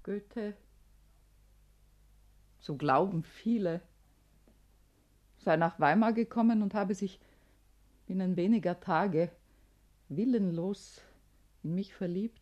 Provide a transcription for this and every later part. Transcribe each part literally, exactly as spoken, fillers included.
Goethe, so glauben viele, sei nach Weimar gekommen und habe sich binnen weniger Tage willenlos in mich verliebt.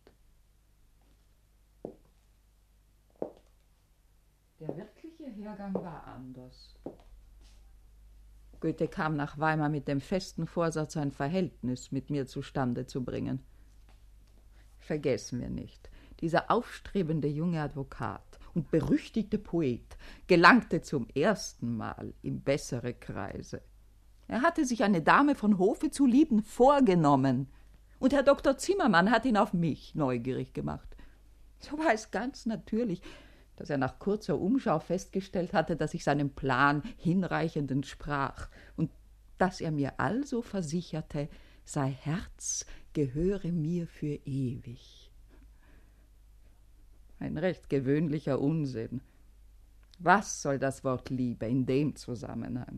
Der wirkliche Hergang war anders. Goethe kam nach Weimar mit dem festen Vorsatz, ein Verhältnis mit mir zustande zu bringen. Vergessen wir nicht, dieser aufstrebende junge Advokat und berüchtigte Poet gelangte zum ersten Mal in bessere Kreise. Er hatte sich eine Dame von Hofe zu lieben vorgenommen, und Herr Doktor Zimmermann hat ihn auf mich neugierig gemacht. So war es ganz natürlich, dass er nach kurzer Umschau festgestellt hatte, dass ich seinem Plan hinreichend entsprach und dass er mir also versicherte, sein Herz gehöre mir für ewig. Ein recht gewöhnlicher Unsinn. Was soll das Wort Liebe in dem Zusammenhang?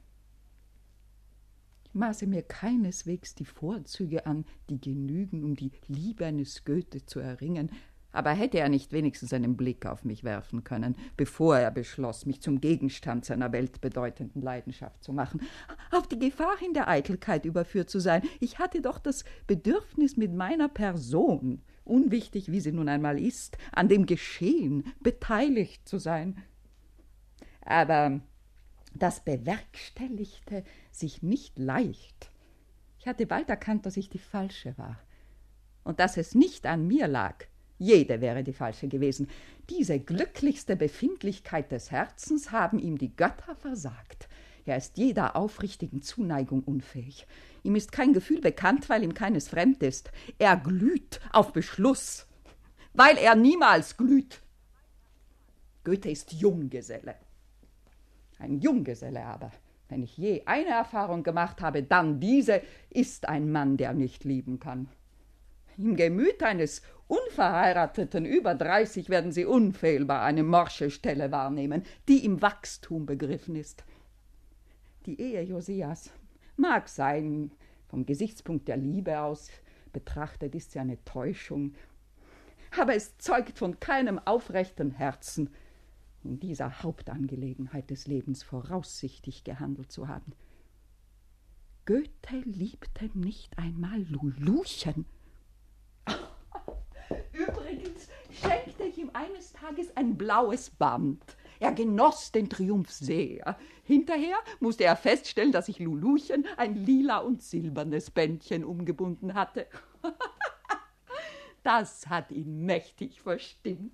Ich maße mir keineswegs die Vorzüge an, die genügen, um die Liebe eines Goethe zu erringen, aber hätte er nicht wenigstens einen Blick auf mich werfen können, bevor er beschloss, mich zum Gegenstand seiner weltbedeutenden Leidenschaft zu machen, auf die Gefahr hin der Eitelkeit überführt zu sein. Ich hatte doch das Bedürfnis, mit meiner Person, unwichtig wie sie nun einmal ist, an dem Geschehen beteiligt zu sein. Aber das bewerkstelligte sich nicht leicht. Ich hatte bald erkannt, dass ich die Falsche war und dass es nicht an mir lag. Jede wäre die Falsche gewesen. Diese glücklichste Befindlichkeit des Herzens haben ihm die Götter versagt. Er ist jeder aufrichtigen Zuneigung unfähig. Ihm ist kein Gefühl bekannt, weil ihm keines fremd ist. Er glüht auf Beschluss, weil er niemals glüht. Goethe ist Junggeselle. Ein Junggeselle aber, wenn ich je eine Erfahrung gemacht habe, dann diese, ist ein Mann, der nicht lieben kann. Im Gemüt eines Unverheirateten über dreißig werden Sie unfehlbar eine morsche Stelle wahrnehmen, die im Wachstum begriffen ist. Die Ehe Josias mag sein, vom Gesichtspunkt der Liebe aus betrachtet ist sie eine Täuschung, aber es zeugt von keinem aufrechten Herzen, in dieser Hauptangelegenheit des Lebens voraussichtig gehandelt zu haben. Goethe liebte nicht einmal Luluchen. Übrigens schenkte ich ihm eines Tages ein blaues Band. Er genoss den Triumph sehr. Hinterher musste er feststellen, dass ich Luluchen ein lila und silbernes Bändchen umgebunden hatte. Das hat ihn mächtig verstimmt.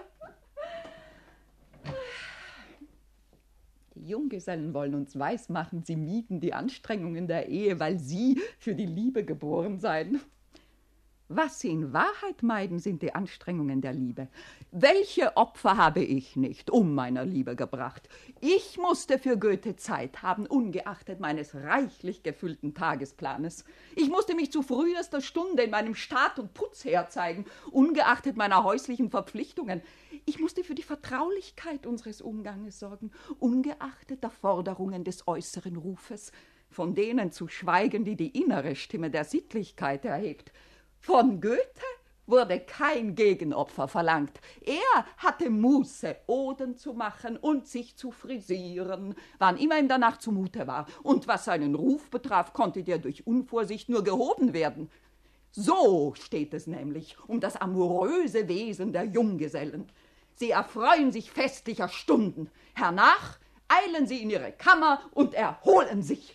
Die Junggesellen wollen uns weismachen, sie mieden die Anstrengungen der Ehe, weil sie für die Liebe geboren seien. Was sie in Wahrheit meiden, sind die Anstrengungen der Liebe. Welche Opfer habe ich nicht um meiner Liebe gebracht? Ich musste für Goethe Zeit haben, ungeachtet meines reichlich gefüllten Tagesplanes. Ich musste mich zu frühester Stunde in meinem Staat- und Putzherd zeigen, ungeachtet meiner häuslichen Verpflichtungen. Ich musste für die Vertraulichkeit unseres Umganges sorgen, ungeachtet der Forderungen des äußeren Rufes, von denen zu schweigen, die die innere Stimme der Sittlichkeit erhebt. Von Goethe wurde kein Gegenopfer verlangt. Er hatte Muße, Oden zu machen und sich zu frisieren, wann immer ihm danach zumute war. Und was seinen Ruf betraf, konnte der durch Unvorsicht nur gehoben werden. So steht es nämlich um das amoröse Wesen der Junggesellen. Sie erfreuen sich festlicher Stunden. Hernach eilen sie in ihre Kammer und erholen sich.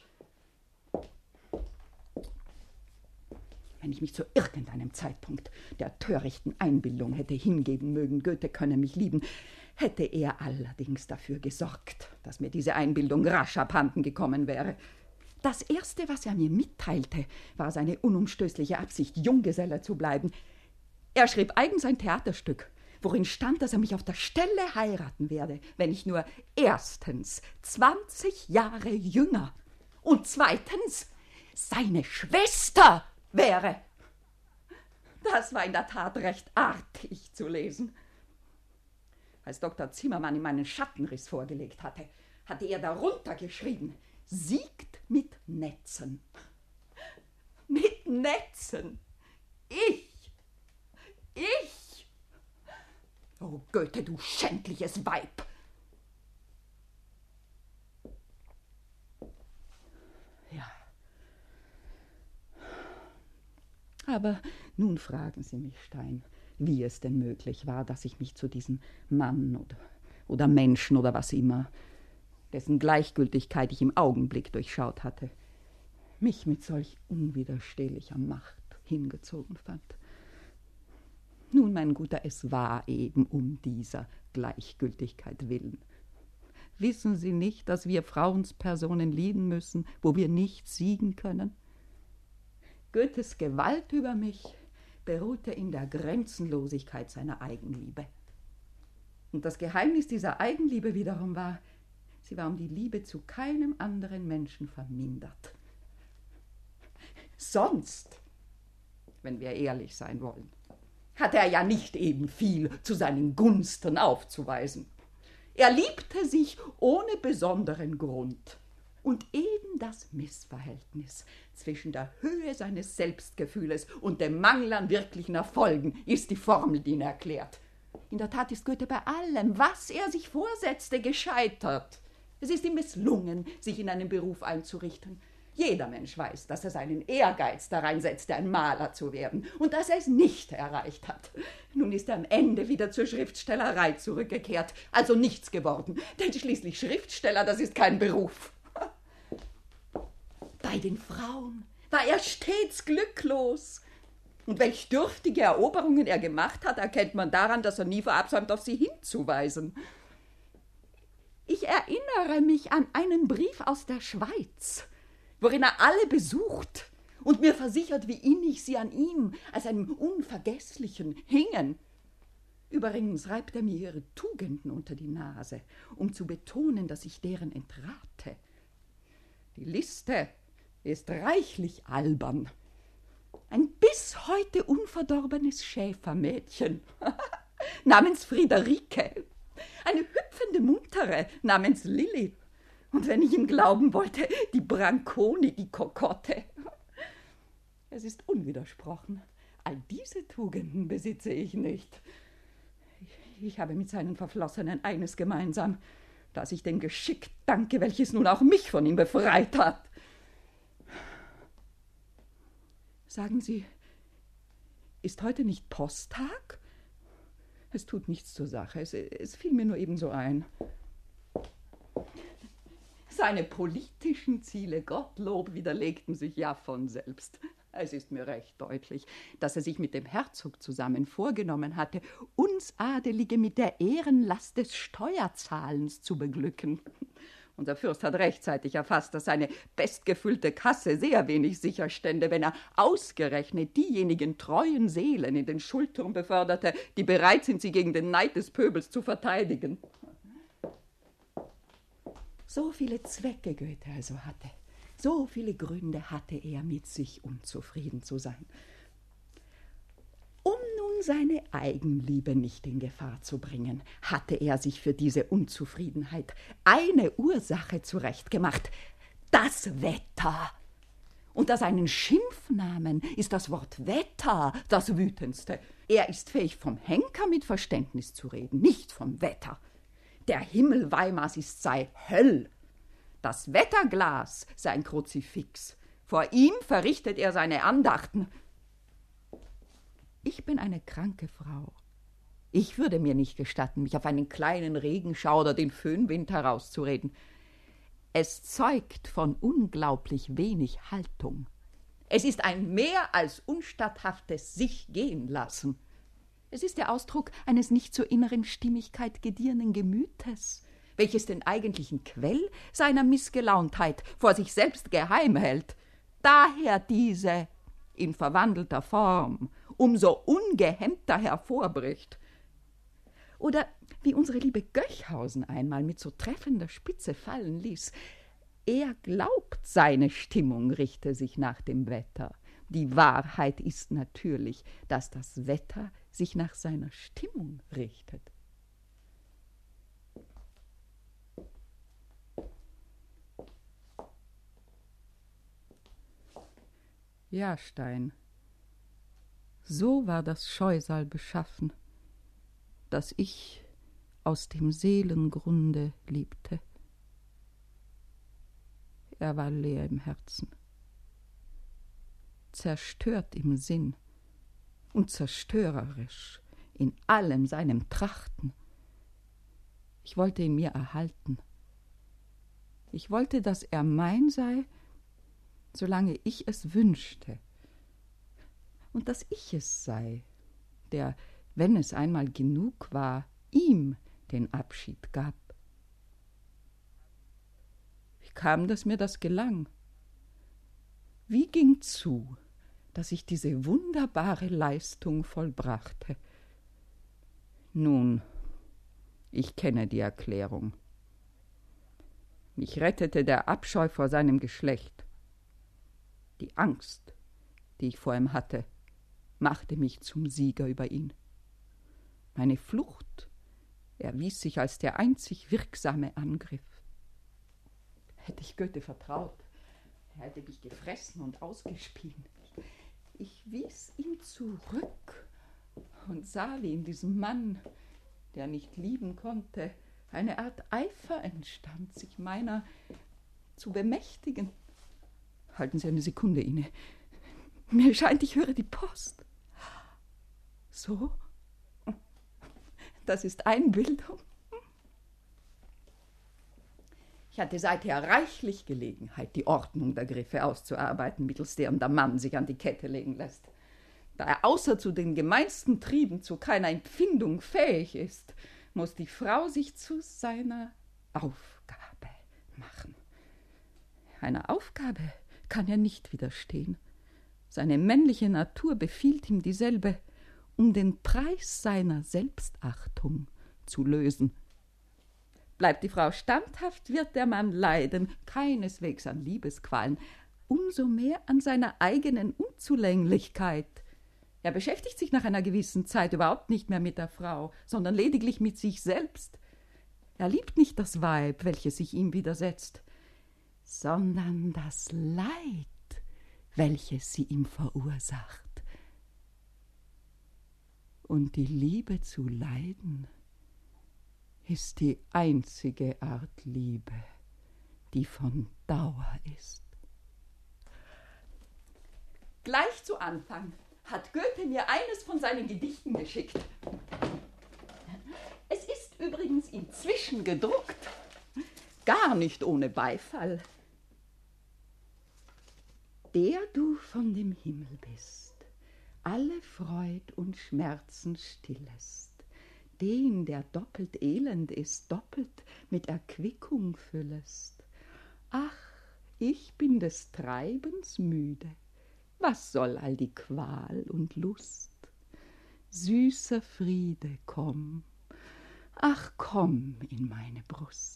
Wenn ich mich zu irgendeinem Zeitpunkt der törichten Einbildung hätte hingeben mögen, Goethe könne mich lieben, hätte er allerdings dafür gesorgt, dass mir diese Einbildung rasch abhanden gekommen wäre. Das Erste, was er mir mitteilte, war seine unumstößliche Absicht, Junggeselle zu bleiben. Er schrieb eigens ein Theaterstück, worin stand, dass er mich auf der Stelle heiraten werde, wenn ich nur erstens zwanzig Jahre jünger und zweitens seine Schwester wäre. Das war in der Tat recht artig zu lesen. Als Doktor Zimmermann ihm meinen Schattenriss vorgelegt hatte, hatte er darunter geschrieben: Siegt mit Netzen. Mit Netzen. Ich. Ich. Oh, Oh, Goethe, du schändliches Weib! Ja. Aber nun fragen Sie mich, Stein, wie es denn möglich war, dass ich mich zu diesem Mann oder, oder Menschen oder was immer, dessen Gleichgültigkeit ich im Augenblick durchschaut hatte, mich mit solch unwiderstehlicher Macht hingezogen fand. Nun, mein Guter, es war eben um dieser Gleichgültigkeit willen. Wissen Sie nicht, dass wir Frauenspersonen lieben müssen, wo wir nicht siegen können? Goethes Gewalt über mich beruhte in der Grenzenlosigkeit seiner Eigenliebe. Und das Geheimnis dieser Eigenliebe wiederum war, sie war um die Liebe zu keinem anderen Menschen vermindert. Sonst, wenn wir ehrlich sein wollen, hatte er ja nicht eben viel zu seinen Gunsten aufzuweisen. Er liebte sich ohne besonderen Grund. Und eben das Missverhältnis zwischen der Höhe seines Selbstgefühles und dem Mangel an wirklichen Erfolgen ist die Formel, die ihn erklärt. In der Tat ist Goethe bei allem, was er sich vorsetzte, gescheitert. Es ist ihm misslungen, sich in einen Beruf einzurichten. Jeder Mensch weiß, dass er seinen Ehrgeiz darein setzte, ein Maler zu werden, und dass er es nicht erreicht hat. Nun ist er am Ende wieder zur Schriftstellerei zurückgekehrt, also nichts geworden, denn schließlich Schriftsteller, das ist kein Beruf. Bei den Frauen war er stets glücklos. Und welch dürftige Eroberungen er gemacht hat, erkennt man daran, dass er nie verabsäumt, auf sie hinzuweisen. Ich erinnere mich an einen Brief aus der Schweiz, worin er alle besucht und mir versichert, wie innig sie an ihm als einem Unvergesslichen hingen. Übrigens reibt er mir ihre Tugenden unter die Nase, um zu betonen, dass ich deren entrate. Die Liste ist reichlich albern. Ein bis heute unverdorbenes Schäfermädchen namens Friederike, eine hüpfende Muntere namens Lilli, und wenn ich ihm glauben wollte, die Branconi, die Kokotte. Es ist unwidersprochen, all diese Tugenden besitze ich nicht. Ich, ich habe mit seinen Verflossenen eines gemeinsam, dass ich dem Geschick danke, welches nun auch mich von ihm befreit hat. Sagen Sie, ist heute nicht Posttag? Es tut nichts zur Sache, es, es fiel mir nur ebenso ein. Seine politischen Ziele, Gottlob, widerlegten sich ja von selbst. Es ist mir recht deutlich, dass er sich mit dem Herzog zusammen vorgenommen hatte, uns Adelige mit der Ehrenlast des Steuerzahlens zu beglücken. Und der Fürst hat rechtzeitig erfasst, dass seine bestgefüllte Kasse sehr wenig sicher stände, wenn er ausgerechnet diejenigen treuen Seelen in den Schuldturm beförderte, die bereit sind, sie gegen den Neid des Pöbels zu verteidigen. So viele Zwecke Goethe also hatte, so viele Gründe hatte er, mit sich unzufrieden zu sein. Um nun seine Eigenliebe nicht in Gefahr zu bringen, hatte er sich für diese Unzufriedenheit eine Ursache zurechtgemacht: das Wetter. Unter seinen Schimpfnamen ist das Wort Wetter das wütendste. Er ist fähig, vom Henker mit Verständnis zu reden, nicht vom Wetter. Der Himmel Weimars ist sei Höll. Das Wetterglas sei ein Kruzifix. Vor ihm verrichtet er seine Andachten. Ich bin eine kranke Frau. Ich würde mir nicht gestatten, mich auf einen kleinen Regenschauder, den Föhnwind, herauszureden. Es zeugt von unglaublich wenig Haltung. Es ist ein mehr als unstatthaftes Sich-gehen-lassen. Es ist der Ausdruck eines nicht zur inneren Stimmigkeit gedierenden Gemütes, welches den eigentlichen Quell seiner Missgelauntheit vor sich selbst geheim hält. Daher diese in verwandelter Form umso ungehemmter hervorbricht. Oder wie unsere liebe Göchhausen einmal mit so treffender Spitze fallen ließ: er glaubt, seine Stimmung richte sich nach dem Wetter. Die Wahrheit ist natürlich, dass das Wetter sich nach seiner Stimmung richtet. Ja, Stein, so war das Scheusal beschaffen. dass ich aus dem Seelengrunde liebte. Er war leer im Herzen, zerstört im Sinn und zerstörerisch in allem seinem Trachten. Ich wollte ihn mir erhalten. Ich wollte, dass er mein sei, solange ich es wünschte, und dass ich es sei, der, wenn es einmal genug war, ihm den Abschied gab. Wie kam, dass mir das gelang? Wie ging zu, dass ich diese wunderbare Leistung vollbrachte? Nun, ich kenne die Erklärung. Mich rettete der Abscheu vor seinem Geschlecht. Die Angst, die ich vor ihm hatte, machte mich zum Sieger über ihn. Meine Flucht erwies sich als der einzig wirksame Angriff. Hätte ich Goethe vertraut, er hätte mich gefressen und ausgespien. Ich wies ihn zurück und sah, wie in diesem Mann, der nicht lieben konnte, eine Art Eifer entstand, sich meiner zu bemächtigen. Halten Sie eine Sekunde inne. Mir scheint, ich höre die Post. So? Das ist Einbildung. Ich hatte seither reichlich Gelegenheit, die Ordnung der Griffe auszuarbeiten, mittels deren der Mann sich an die Kette legen lässt. Da er außer zu den gemeinsten Trieben zu keiner Empfindung fähig ist, muss die Frau sich zu seiner Aufgabe machen. Einer Aufgabe kann er nicht widerstehen. Seine männliche Natur befiehlt ihm dieselbe, um den Preis seiner Selbstachtung zu lösen. Bleibt die Frau standhaft, wird der Mann leiden, keineswegs an Liebesqualen, umso mehr an seiner eigenen Unzulänglichkeit. Er beschäftigt sich nach einer gewissen Zeit überhaupt nicht mehr mit der Frau, sondern lediglich mit sich selbst. Er liebt nicht das Weib, welches sich ihm widersetzt, sondern das Leid, welches sie ihm verursacht. Und die Liebe zu leiden ist die einzige Art Liebe, die von Dauer ist. Gleich zu Anfang hat Goethe mir eines von seinen Gedichten geschickt. Es ist übrigens inzwischen gedruckt, gar nicht ohne Beifall. Der du von dem Himmel bist, alle Freud und Schmerzen stillest, den, der doppelt elend ist, doppelt mit Erquickung füllest. Ach, ich bin des Treibens müde, was soll all die Qual und Lust? Süßer Friede, komm, ach komm in meine Brust.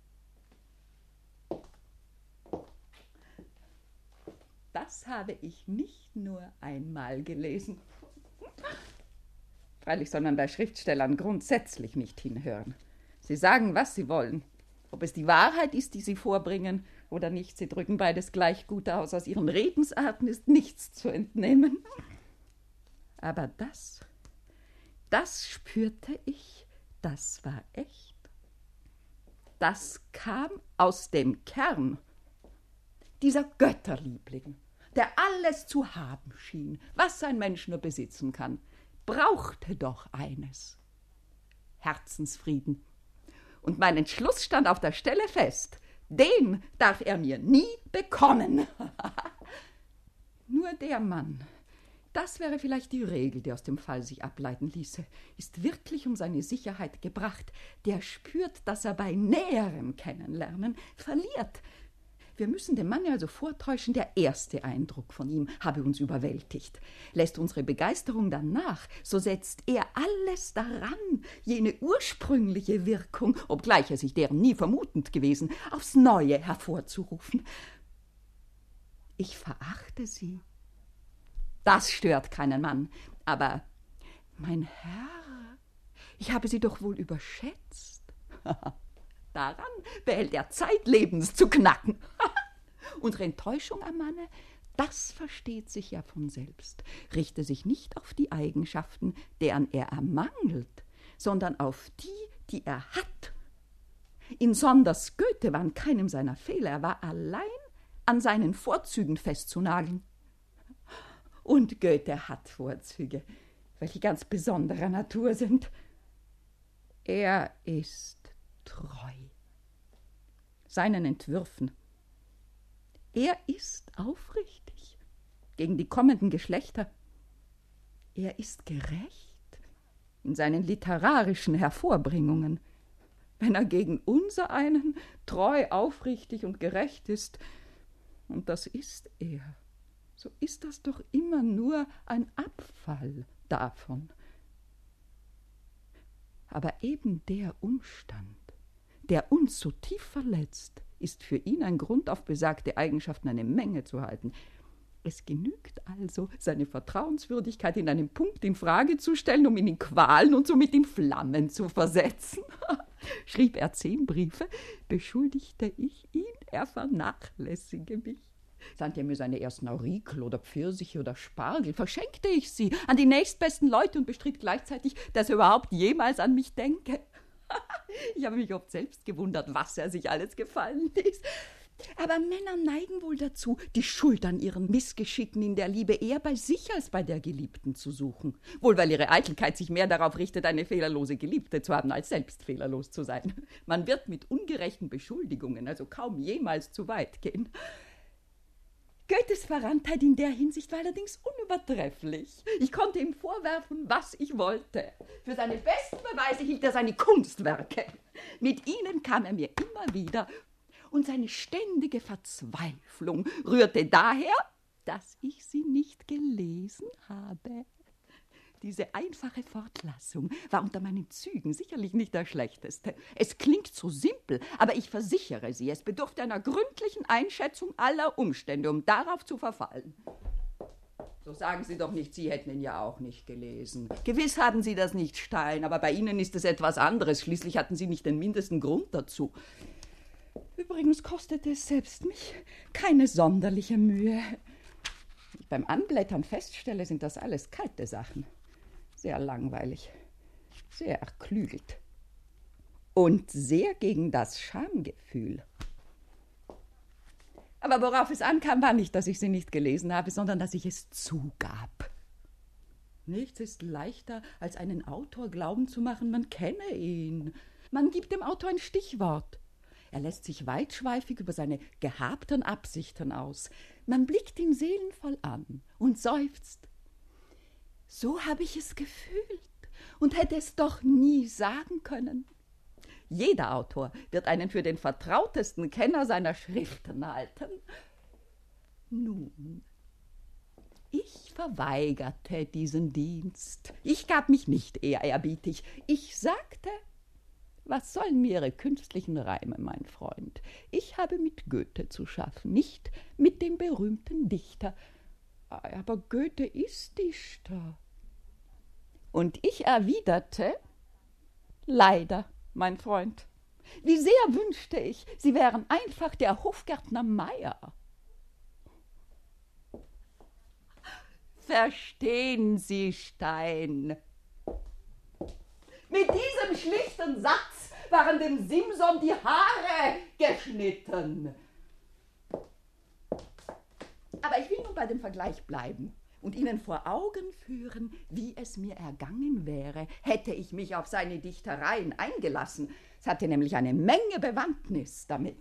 Das habe ich nicht nur einmal gelesen. Freilich soll man bei Schriftstellern grundsätzlich nicht hinhören. Sie sagen, was sie wollen. Ob es die Wahrheit ist, die sie vorbringen, oder nicht, sie drücken beides gleich gut aus. Aus ihren Redensarten ist nichts zu entnehmen. Aber das, das spürte ich, das war echt. Das kam aus dem Kern. Dieser Götterliebling, der alles zu haben schien, was ein Mensch nur besitzen kann, brauchte doch eines: Herzensfrieden. Und mein Entschluss stand auf der Stelle fest: Den darf er mir nie bekommen. Nur der Mann, das wäre vielleicht die Regel, die aus dem Fall sich ableiten ließe, ist wirklich um seine Sicherheit gebracht, der spürt, dass er bei näherem Kennenlernen verliert. Wir müssen dem Manne also vortäuschen, der erste Eindruck von ihm habe uns überwältigt. Lässt unsere Begeisterung dann nach, so setzt er alles daran, jene ursprüngliche Wirkung, obgleich er sich deren nie vermutend gewesen, aufs Neue hervorzurufen. Ich verachte sie. Das stört keinen Mann. Aber, mein Herr, ich habe sie doch wohl überschätzt. Daran behält er zeitlebens zu knacken. Unsere Enttäuschung am Manne, das versteht sich ja von selbst, richte sich nicht auf die Eigenschaften, deren er ermangelt, sondern auf die, die er hat. Insonders Goethe war an keinem seiner Fehler, er war allein an seinen Vorzügen festzunageln. Und Goethe hat Vorzüge, welche ganz besonderer Natur sind. Er ist treu seinen Entwürfen. Er ist aufrichtig gegen die kommenden Geschlechter. Er ist gerecht in seinen literarischen Hervorbringungen. Wenn er gegen unsereinen treu, aufrichtig und gerecht ist, und das ist er, so ist das doch immer nur ein Abfall davon. Aber eben der Umstand, der uns so tief verletzt, ist für ihn ein Grund, auf besagte Eigenschaften eine Menge zu halten. Es genügt also, seine Vertrauenswürdigkeit in einem Punkt in Frage zu stellen, um ihn in Qualen und somit in Flammen zu versetzen. Schrieb er zehn Briefe, beschuldigte ich ihn, er vernachlässige mich. Sandte er mir seine ersten Aurikel oder Pfirsiche oder Spargel, verschenkte ich sie an die nächstbesten Leute und bestritt gleichzeitig, dass er überhaupt jemals an mich denke. Ich habe mich oft selbst gewundert, was er sich alles gefallen ließ. Aber Männer neigen wohl dazu, die Schuld an ihren Missgeschicken in der Liebe eher bei sich als bei der Geliebten zu suchen. Wohl weil ihre Eitelkeit sich mehr darauf richtet, eine fehlerlose Geliebte zu haben, als selbst fehlerlos zu sein. Man wird mit ungerechten Beschuldigungen also kaum jemals zu weit gehen. Goethes Verranntheit in der Hinsicht war allerdings unübertrefflich. Ich konnte ihm vorwerfen, was ich wollte. Für seine besten Beweise hielt er seine Kunstwerke. Mit ihnen kam er mir immer wieder, und seine ständige Verzweiflung rührte daher, dass ich sie nicht gelesen habe. Diese einfache Fortlassung war unter meinen Zügen sicherlich nicht der schlechteste. Es klingt so simpel, aber ich versichere Sie, es bedurfte einer gründlichen Einschätzung aller Umstände, um darauf zu verfallen. So sagen Sie doch nicht, Sie hätten ihn ja auch nicht gelesen. Gewiss haben Sie das nicht, Stein, aber bei Ihnen ist es etwas anderes. Schließlich hatten Sie nicht den mindesten Grund dazu. Übrigens kostete es selbst mich keine sonderliche Mühe. Wie ich beim Anblättern feststelle, sind das alles kalte Sachen. Sehr langweilig, sehr erklügelt und sehr gegen das Schamgefühl. Aber worauf es ankam, war nicht, dass ich sie nicht gelesen habe, sondern dass ich es zugab. Nichts ist leichter, als einen Autor glauben zu machen, man kenne ihn. Man gibt dem Autor ein Stichwort. Er lässt sich weitschweifig über seine gehabten Absichten aus. Man blickt ihn seelenvoll an und seufzt. So habe ich es gefühlt und hätte es doch nie sagen können. Jeder Autor wird einen für den vertrautesten Kenner seiner Schriften halten. Nun, ich verweigerte diesen Dienst. Ich gab mich nicht ehrerbietig. Ich sagte, was sollen mir Ihre künstlichen Reime, mein Freund? Ich habe mit Goethe zu schaffen, nicht mit dem berühmten Dichter. Aber Goethe ist Dichter. Und ich erwiderte, leider, mein Freund, wie sehr wünschte ich, Sie wären einfach der Hofgärtner Meyer. Verstehen Sie, Stein? Mit diesem schlichten Satz waren dem Simson die Haare geschnitten. Aber ich will nun bei dem Vergleich bleiben und Ihnen vor Augen führen, wie es mir ergangen wäre, hätte ich mich auf seine Dichtereien eingelassen. Es hatte nämlich eine Menge Bewandtnis damit.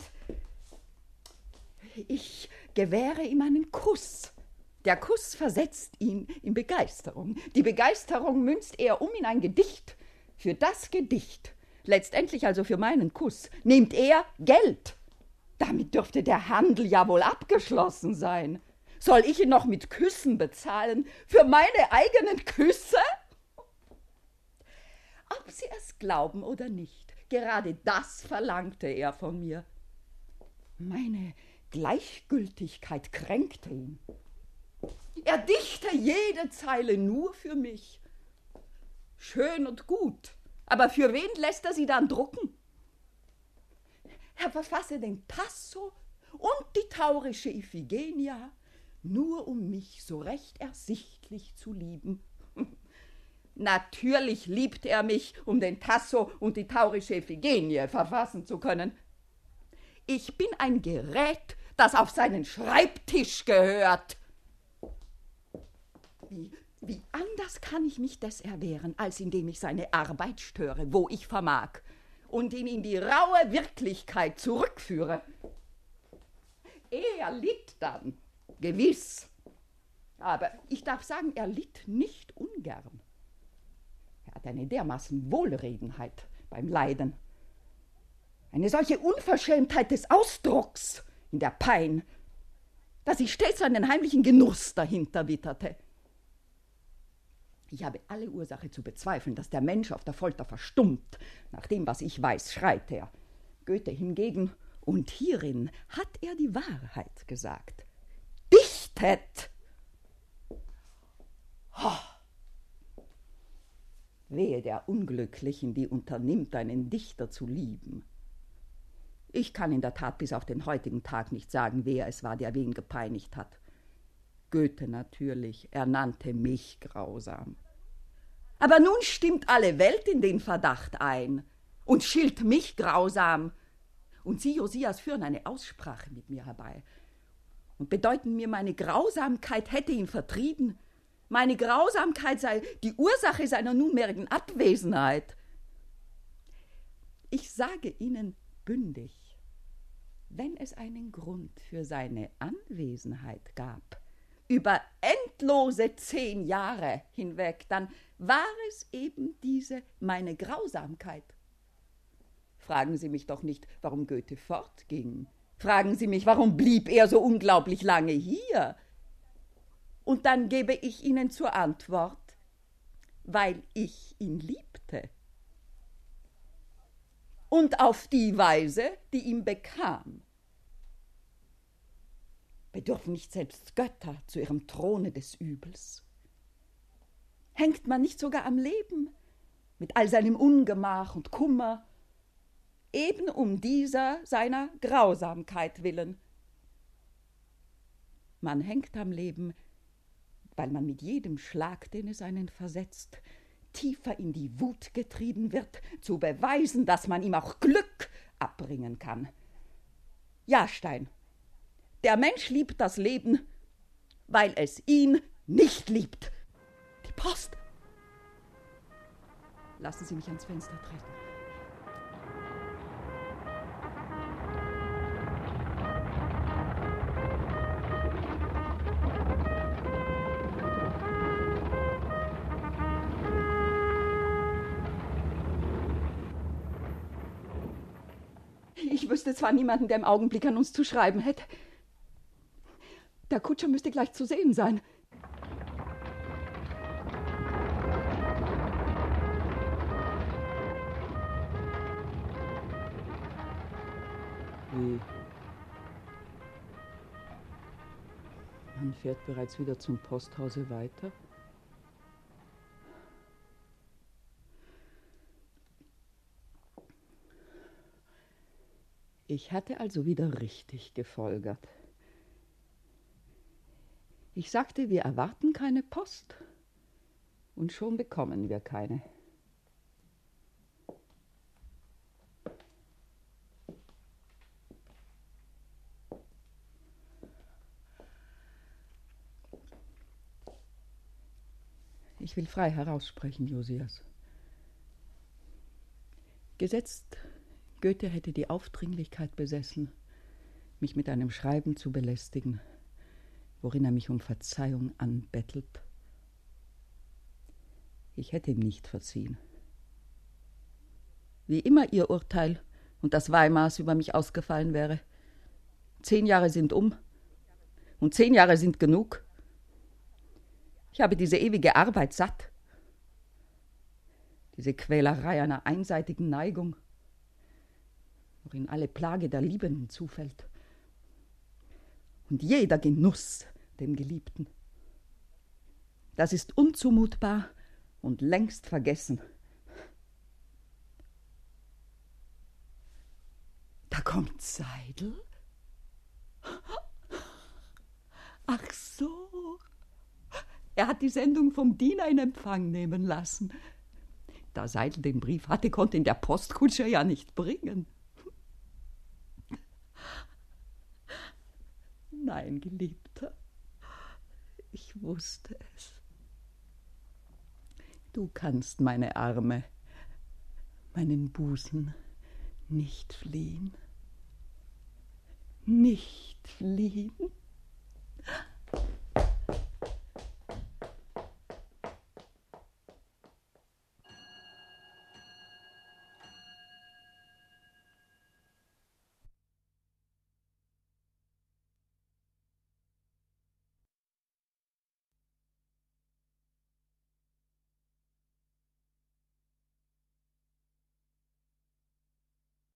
Ich gewähre ihm einen Kuss. Der Kuss versetzt ihn in Begeisterung. Die Begeisterung münzt er um in ein Gedicht. Für das Gedicht, letztendlich also für meinen Kuss, nimmt er Geld. Damit dürfte der Handel ja wohl abgeschlossen sein. Soll ich ihn noch mit Küssen bezahlen? Für meine eigenen Küsse? Ob Sie es glauben oder nicht, gerade das verlangte er von mir. Meine Gleichgültigkeit kränkte ihn. Er dichte jede Zeile nur für mich. Schön und gut, aber für wen lässt er sie dann drucken? Er verfasse den Tasso und die taurische Iphigenia, nur um mich so recht ersichtlich zu lieben. Natürlich liebt er mich, um den Tasso und die taurische Iphigenie verfassen zu können. Ich bin ein Gerät, das auf seinen Schreibtisch gehört. Wie, wie anders kann ich mich des erwehren, als indem ich seine Arbeit störe, wo ich vermag, und ihn in die raue Wirklichkeit zurückführe. Er litt dann, gewiss. Aber ich darf sagen, er litt nicht ungern. Er hat eine dermaßen Wohlredenheit beim Leiden. Eine solche Unverschämtheit des Ausdrucks in der Pein, dass ich stets einen heimlichen Genuss dahinter witterte. Ich habe alle Ursache zu bezweifeln, dass der Mensch auf der Folter verstummt. Nach dem, was ich weiß, schreit er. Goethe hingegen, und hierin hat er die Wahrheit gesagt, dichtet. Oh. Wehe der Unglücklichen, die unternimmt, einen Dichter zu lieben. Ich kann in der Tat bis auf den heutigen Tag nicht sagen, wer es war, der wen gepeinigt hat. Goethe natürlich, er nannte mich grausam. Aber nun stimmt alle Welt in den Verdacht ein und schilt mich grausam. Und Sie, Josias, führen eine Aussprache mit mir herbei und bedeuten mir, meine Grausamkeit hätte ihn vertrieben. Meine Grausamkeit sei die Ursache seiner nunmehrigen Abwesenheit. Ich sage Ihnen bündig, wenn es einen Grund für seine Anwesenheit gab, über endlose zehn Jahre hinweg, dann war es eben diese meine Grausamkeit. Fragen Sie mich doch nicht, warum Goethe fortging. Fragen Sie mich, warum blieb er so unglaublich lange hier? Und dann gebe ich Ihnen zur Antwort, weil ich ihn liebte. Und auf die Weise, die ihm bekam. Bedürfen nicht selbst Götter zu ihrem Throne des Übels? Hängt man nicht sogar am Leben, mit all seinem Ungemach und Kummer, eben um dieser seiner Grausamkeit willen? Man hängt am Leben, weil man mit jedem Schlag, den es einen versetzt, tiefer in die Wut getrieben wird, zu beweisen, dass man ihm auch Glück abbringen kann. Ja, Stein, der Mensch liebt das Leben, weil es ihn nicht liebt. Die Post! Lassen Sie mich ans Fenster treten. Ich wüsste zwar niemanden, der im Augenblick an uns zu schreiben hätte. Der Kutscher müsste gleich zu sehen sein. Wie? Man fährt bereits wieder zum Posthause weiter. Ich hatte also wieder richtig gefolgert. Ich sagte, wir erwarten keine Post. Und schon bekommen wir keine. Ich will frei heraussprechen, Josias. Gesetzt, Goethe hätte die Aufdringlichkeit besessen, mich mit einem Schreiben zu belästigen, worin er mich um Verzeihung anbettelt. Ich hätte ihm nicht verziehen. Wie immer Ihr Urteil und das Weihmaß über mich ausgefallen wäre. Zehn Jahre sind um und zehn Jahre sind genug. Ich habe diese ewige Arbeit satt. Diese Quälerei einer einseitigen Neigung, worin alle Plage der Liebenden zufällt. Und jeder Genuss dem Geliebten. Das ist unzumutbar und längst vergessen. Da kommt Seidel. Ach so, Er hat die Sendung vom Diener in Empfang nehmen lassen. Da Seidel den Brief hatte, konnte ihn der Postkutscher ja nicht bringen. Nein, Geliebter, ich wusste es. Du kannst meine Arme, meinen Busen nicht fliehen. Nicht fliehen?